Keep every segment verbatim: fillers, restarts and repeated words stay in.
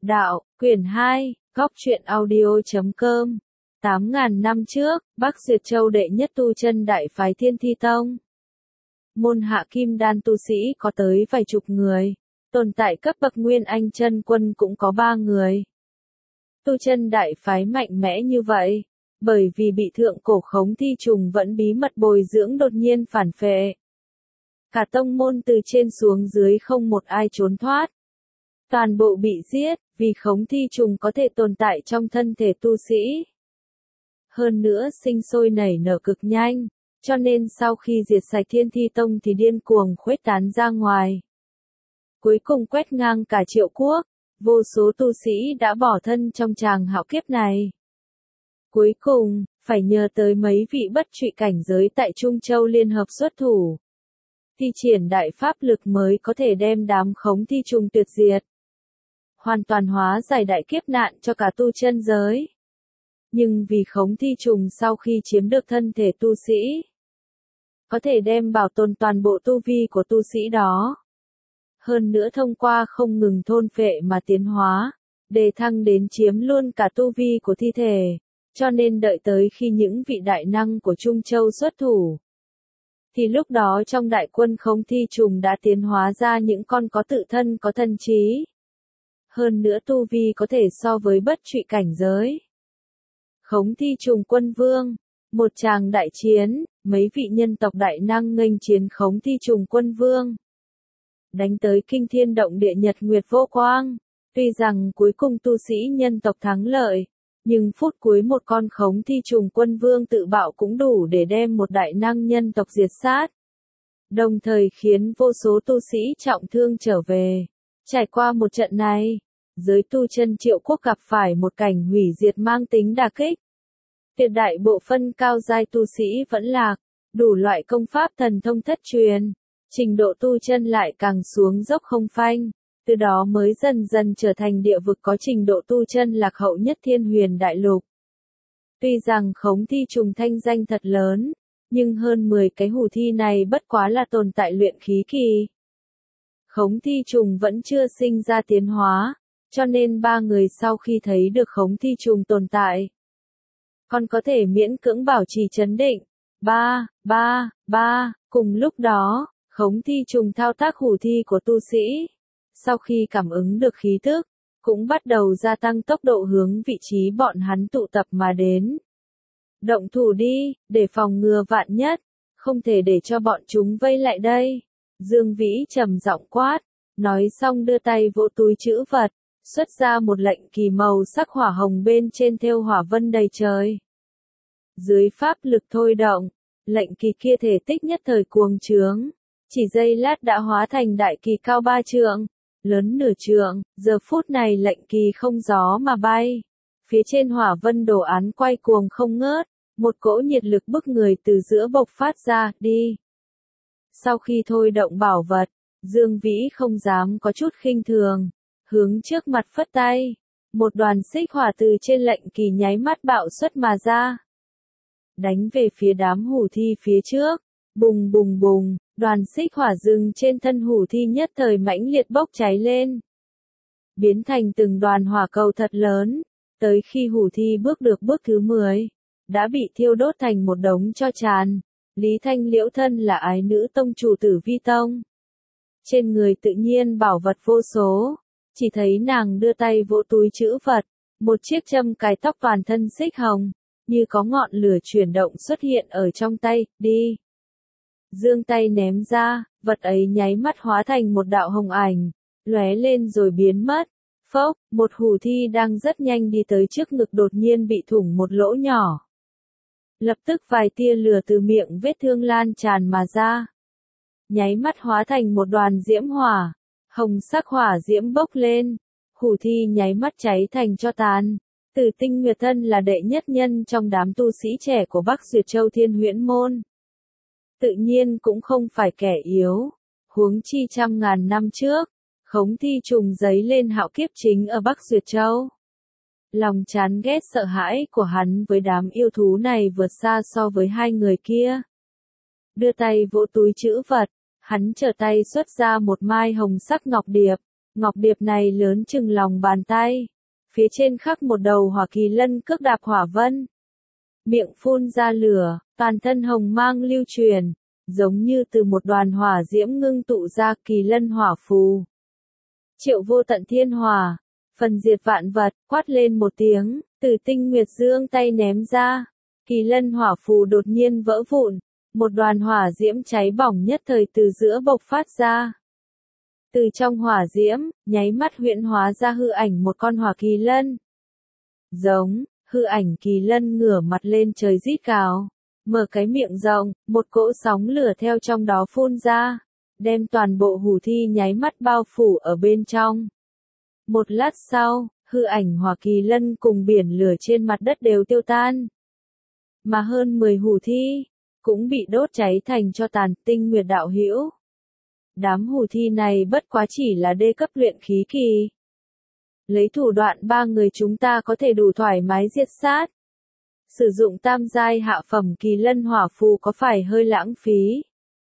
Đạo, quyển hai, góc truyện audio chấm com. tám ngàn năm trước, Bắc Duyệt Châu đệ nhất tu chân đại phái Thiên Thi Tông. Môn hạ kim đan tu sĩ có tới vài chục người, tồn tại cấp bậc Nguyên Anh chân quân cũng có ba người. Tu chân đại phái mạnh mẽ như vậy, bởi vì bị thượng cổ Khống Thi Trùng vẫn bí mật bồi dưỡng đột nhiên phản phệ. Cả tông môn từ trên xuống dưới không một ai trốn thoát. Toàn bộ bị giết, vì Khống Thi Trùng có thể tồn tại trong thân thể tu sĩ. Hơn nữa sinh sôi nảy nở cực nhanh, cho nên sau khi diệt sạch Thiên Thi Tông thì điên cuồng khuếch tán ra ngoài. Cuối cùng quét ngang cả Triệu Quốc, vô số tu sĩ đã bỏ thân trong tràng hạo kiếp này. Cuối cùng, phải nhờ tới mấy vị bất trụy cảnh giới tại Trung Châu liên hợp xuất thủ. Thi triển đại pháp lực mới có thể đem đám Khống Thi Trùng tuyệt diệt. Hoàn toàn hóa giải đại kiếp nạn cho cả tu chân giới. Nhưng vì Khống Thi Trùng sau khi chiếm được thân thể tu sĩ, có thể đem bảo tồn toàn bộ tu vi của tu sĩ đó. Hơn nữa thông qua không ngừng thôn phệ mà tiến hóa, đề thăng đến chiếm luôn cả tu vi của thi thể, cho nên đợi tới khi những vị đại năng của Trung Châu xuất thủ. Thì lúc đó trong đại quân Khống Thi Trùng đã tiến hóa ra những con có tự thân có thân trí. Hơn nữa tu vi có thể so với bất trụy cảnh giới. Khống Thi Trùng quân vương, một tràng đại chiến, mấy vị nhân tộc đại năng nghênh chiến Khống Thi Trùng quân vương. Đánh tới kinh thiên động địa nhật nguyệt vô quang, tuy rằng cuối cùng tu sĩ nhân tộc thắng lợi, nhưng phút cuối một con Khống Thi Trùng quân vương tự bạo cũng đủ để đem một đại năng nhân tộc diệt sát. Đồng thời khiến vô số tu sĩ trọng thương trở về. Trải qua một trận này, giới tu chân Triệu Quốc gặp phải một cảnh hủy diệt mang tính đả kích. Tuyệt đại bộ phân cao giai tu sĩ vẫn lạc, đủ loại công pháp thần thông thất truyền, trình độ tu chân lại càng xuống dốc không phanh, từ đó mới dần dần trở thành địa vực có trình độ tu chân lạc hậu nhất Thiên Huyền Đại Lục. Tuy rằng Khống Thi Trùng thanh danh thật lớn, nhưng hơn mười cái hủ thi này bất quá là tồn tại luyện khí kỳ. Khống Thi Trùng vẫn chưa sinh ra tiến hóa, cho nên ba người sau khi thấy được Khống Thi Trùng tồn tại, còn có thể miễn cưỡng bảo trì trấn định. Ba, ba, ba, cùng lúc đó, Khống Thi Trùng thao tác hủ thi của tu sĩ. Sau khi cảm ứng được khí tức, cũng bắt đầu gia tăng tốc độ hướng vị trí bọn hắn tụ tập mà đến. Động thủ đi, để phòng ngừa vạn nhất, không thể để cho bọn chúng vây lại đây. Dương Vĩ trầm giọng quát, nói xong đưa tay vỗ túi trữ vật, xuất ra một lệnh kỳ màu sắc hỏa hồng bên trên thêu hỏa vân đầy trời. Dưới pháp lực thôi động, lệnh kỳ kia thể tích nhất thời cuồng trướng, chỉ giây lát đã hóa thành đại kỳ cao ba trượng, lớn nửa trượng, giờ phút này lệnh kỳ không gió mà bay. Phía trên hỏa vân đồ án quay cuồng không ngớt, một cỗ nhiệt lực bức người từ giữa bộc phát ra, đi. Sau khi thôi động bảo vật, Dương Vĩ không dám có chút khinh thường, hướng trước mặt phất tay, một đoàn xích hỏa từ trên lệnh kỳ nháy mắt bạo xuất mà ra. Đánh về phía đám hủ thi phía trước, bùng bùng bùng, đoàn xích hỏa rừng trên thân hủ thi nhất thời mãnh liệt bốc cháy lên. Biến thành từng đoàn hỏa cầu thật lớn, tới khi hủ thi bước được bước thứ mười, đã bị thiêu đốt thành một đống tro tràn. Lý Thanh Liễu thân là ái nữ tông chủ Tử Vi Tông. Trên người tự nhiên bảo vật vô số, chỉ thấy nàng đưa tay vỗ túi trữ vật, một chiếc châm cài tóc toàn thân xích hồng, như có ngọn lửa chuyển động xuất hiện ở trong tay, đi. Dương tay ném ra, vật ấy nháy mắt hóa thành một đạo hồng ảnh, lóe lên rồi biến mất. Phốc, một hủ thi đang rất nhanh đi tới trước ngực đột nhiên bị thủng một lỗ nhỏ. Lập tức vài tia lửa từ miệng vết thương lan tràn mà ra. Nháy mắt hóa thành một đoàn diễm hỏa, hồng sắc hỏa diễm bốc lên, hủ thi nháy mắt cháy thành tro tàn. Tử Tinh Nguyệt thân là đệ nhất nhân trong đám tu sĩ trẻ của Bắc Duyệt Châu Thiên Huyễn Môn. Tự nhiên cũng không phải kẻ yếu, huống chi trăm ngàn năm trước, Khống Thi Trùng giấy lên hạo kiếp chính ở Bắc Duyệt Châu. Lòng chán ghét sợ hãi của hắn với đám yêu thú này vượt xa so với hai người kia. Đưa tay vỗ túi trữ vật, hắn trở tay xuất ra một mai hồng sắc ngọc điệp, Ngọc điệp này lớn chừng lòng bàn tay. Phía trên khắc một đầu hỏa kỳ lân cước đạp hỏa vân. Miệng phun ra lửa, toàn thân hồng mang lưu truyền, giống như từ một đoàn hỏa diễm ngưng tụ ra kỳ lân hỏa phù. Triệu vô tận thiên hỏa, phần diệt vạn vật, quát lên một tiếng, từ tinh nguyệt dương tay ném ra. Kỳ lân hỏa phù đột nhiên vỡ vụn, một đoàn hỏa diễm cháy bỏng nhất thời từ giữa bộc phát ra. Từ trong hỏa diễm, nháy mắt huyễn hóa ra hư ảnh một con hỏa kỳ lân. Giống, hư ảnh kỳ lân ngửa mặt lên trời rít gào, mở cái miệng rộng, một cỗ sóng lửa theo trong đó phun ra, đem toàn bộ hủ thi nháy mắt bao phủ ở bên trong. Một lát sau, hư ảnh hỏa kỳ lân cùng biển lửa trên mặt đất đều tiêu tan. Mà hơn mười hủ thi, cũng bị đốt cháy thành cho tàn. Tinh Nguyệt đạo hữu. Đám hủ thi này bất quá chỉ là đê cấp luyện khí kỳ. Lấy thủ đoạn ba người chúng ta có thể đủ thoải mái diệt sát. Sử dụng tam giai hạ phẩm kỳ lân hỏa phù có phải hơi lãng phí?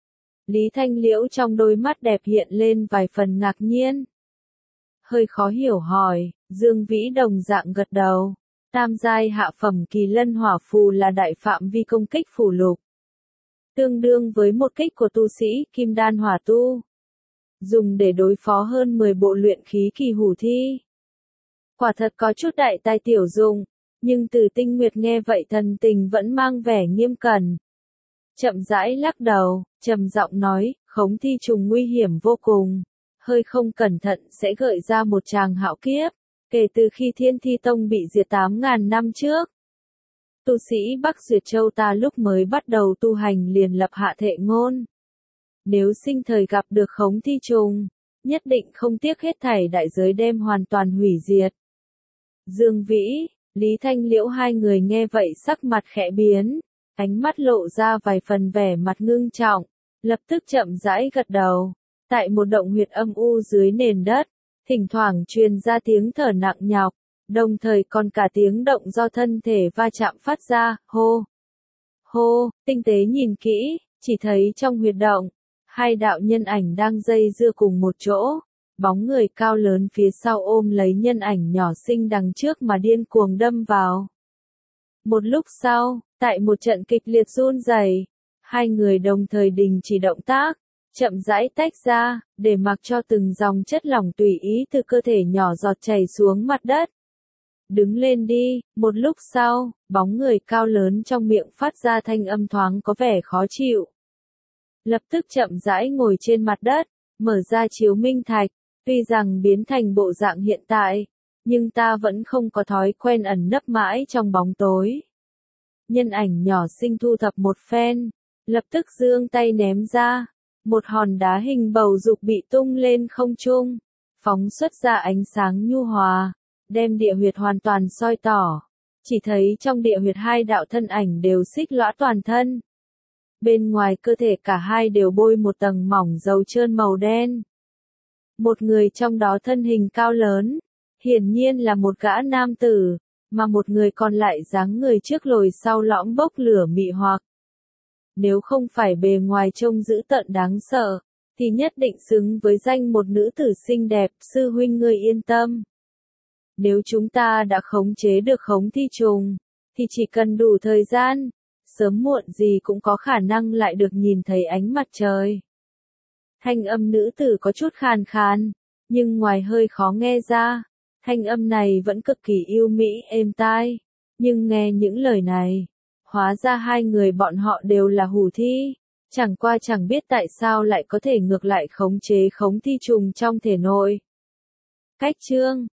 Lý Thanh Liễu trong đôi mắt đẹp hiện lên vài phần ngạc nhiên. Hơi khó hiểu hỏi, Dương Vĩ đồng dạng gật đầu. Tam giai hạ phẩm kỳ lân hỏa phù là đại phạm vi công kích phù lục. Tương đương với một kích của tu sĩ kim đan hỏa tu. Dùng để đối phó hơn mười bộ luyện khí kỳ hủ thi. Quả thật có chút đại tài tiểu dụng, nhưng Từ Tinh Nguyệt nghe vậy thần tình vẫn mang vẻ nghiêm cẩn. Chậm rãi lắc đầu, trầm giọng nói, khống thi trùng nguy hiểm vô cùng, hơi không cẩn thận sẽ gợi ra một tràng hạo kiếp, kể từ khi Thiên Thi Tông bị diệt tám ngàn năm trước. Tu sĩ Bắc Duyệt Châu ta lúc mới bắt đầu tu hành liền lập hạ thệ ngôn. Nếu sinh thời gặp được khống thi trùng, nhất định không tiếc hết thảy đại giới đem hoàn toàn hủy diệt. Dương Vĩ, Lý Thanh Liễu hai người nghe vậy sắc mặt khẽ biến, ánh mắt lộ ra vài phần vẻ mặt ngưng trọng, lập tức chậm rãi gật đầu. Tại một động huyệt âm u dưới nền đất, thỉnh thoảng truyền ra tiếng thở nặng nhọc, đồng thời còn cả tiếng động do thân thể va chạm phát ra, hô, hô, tinh tế nhìn kỹ, chỉ thấy trong huyệt động, hai đạo nhân ảnh đang dây dưa cùng một chỗ, bóng người cao lớn phía sau ôm lấy nhân ảnh nhỏ xinh đằng trước mà điên cuồng đâm vào. Một lúc sau, tại một trận kịch liệt run rẩy, hai người đồng thời đình chỉ động tác, chậm rãi tách ra, để mặc cho từng dòng chất lỏng tùy ý từ cơ thể nhỏ giọt chảy xuống mặt đất. Đứng lên đi, một lúc sau, bóng người cao lớn trong miệng phát ra thanh âm thoáng có vẻ khó chịu. Lập tức chậm rãi ngồi trên mặt đất, mở ra chiếu minh thạch, tuy rằng biến thành bộ dạng hiện tại, nhưng ta vẫn không có thói quen ẩn nấp mãi trong bóng tối. Nhân ảnh nhỏ xinh thu thập một phen, lập tức giương tay ném ra, một hòn đá hình bầu dục bị tung lên không trung, phóng xuất ra ánh sáng nhu hòa, đem địa huyệt hoàn toàn soi tỏ. Chỉ thấy trong địa huyệt hai đạo thân ảnh đều xích lõa toàn thân. Bên ngoài cơ thể cả hai đều bôi một tầng mỏng dầu trơn màu đen. Một người trong đó thân hình cao lớn, hiển nhiên là một gã nam tử, mà một người còn lại dáng người trước lồi sau lõm bốc lửa mị hoặc. Nếu không phải bề ngoài trông dữ tợn đáng sợ, thì nhất định xứng với danh một nữ tử xinh đẹp. Sư huynh ngươi yên tâm. Nếu chúng ta đã khống chế được khống thi trùng, thì chỉ cần đủ thời gian, sớm muộn gì cũng có khả năng lại được nhìn thấy ánh mặt trời. Thanh âm nữ tử có chút khàn khàn, nhưng ngoài hơi khó nghe ra, thanh âm này vẫn cực kỳ yêu mỹ êm tai. Nhưng nghe những lời này, hóa ra hai người bọn họ đều là hủ thi, chẳng qua chẳng biết tại sao lại có thể ngược lại khống chế khống thi trùng trong thể nội. Cách chương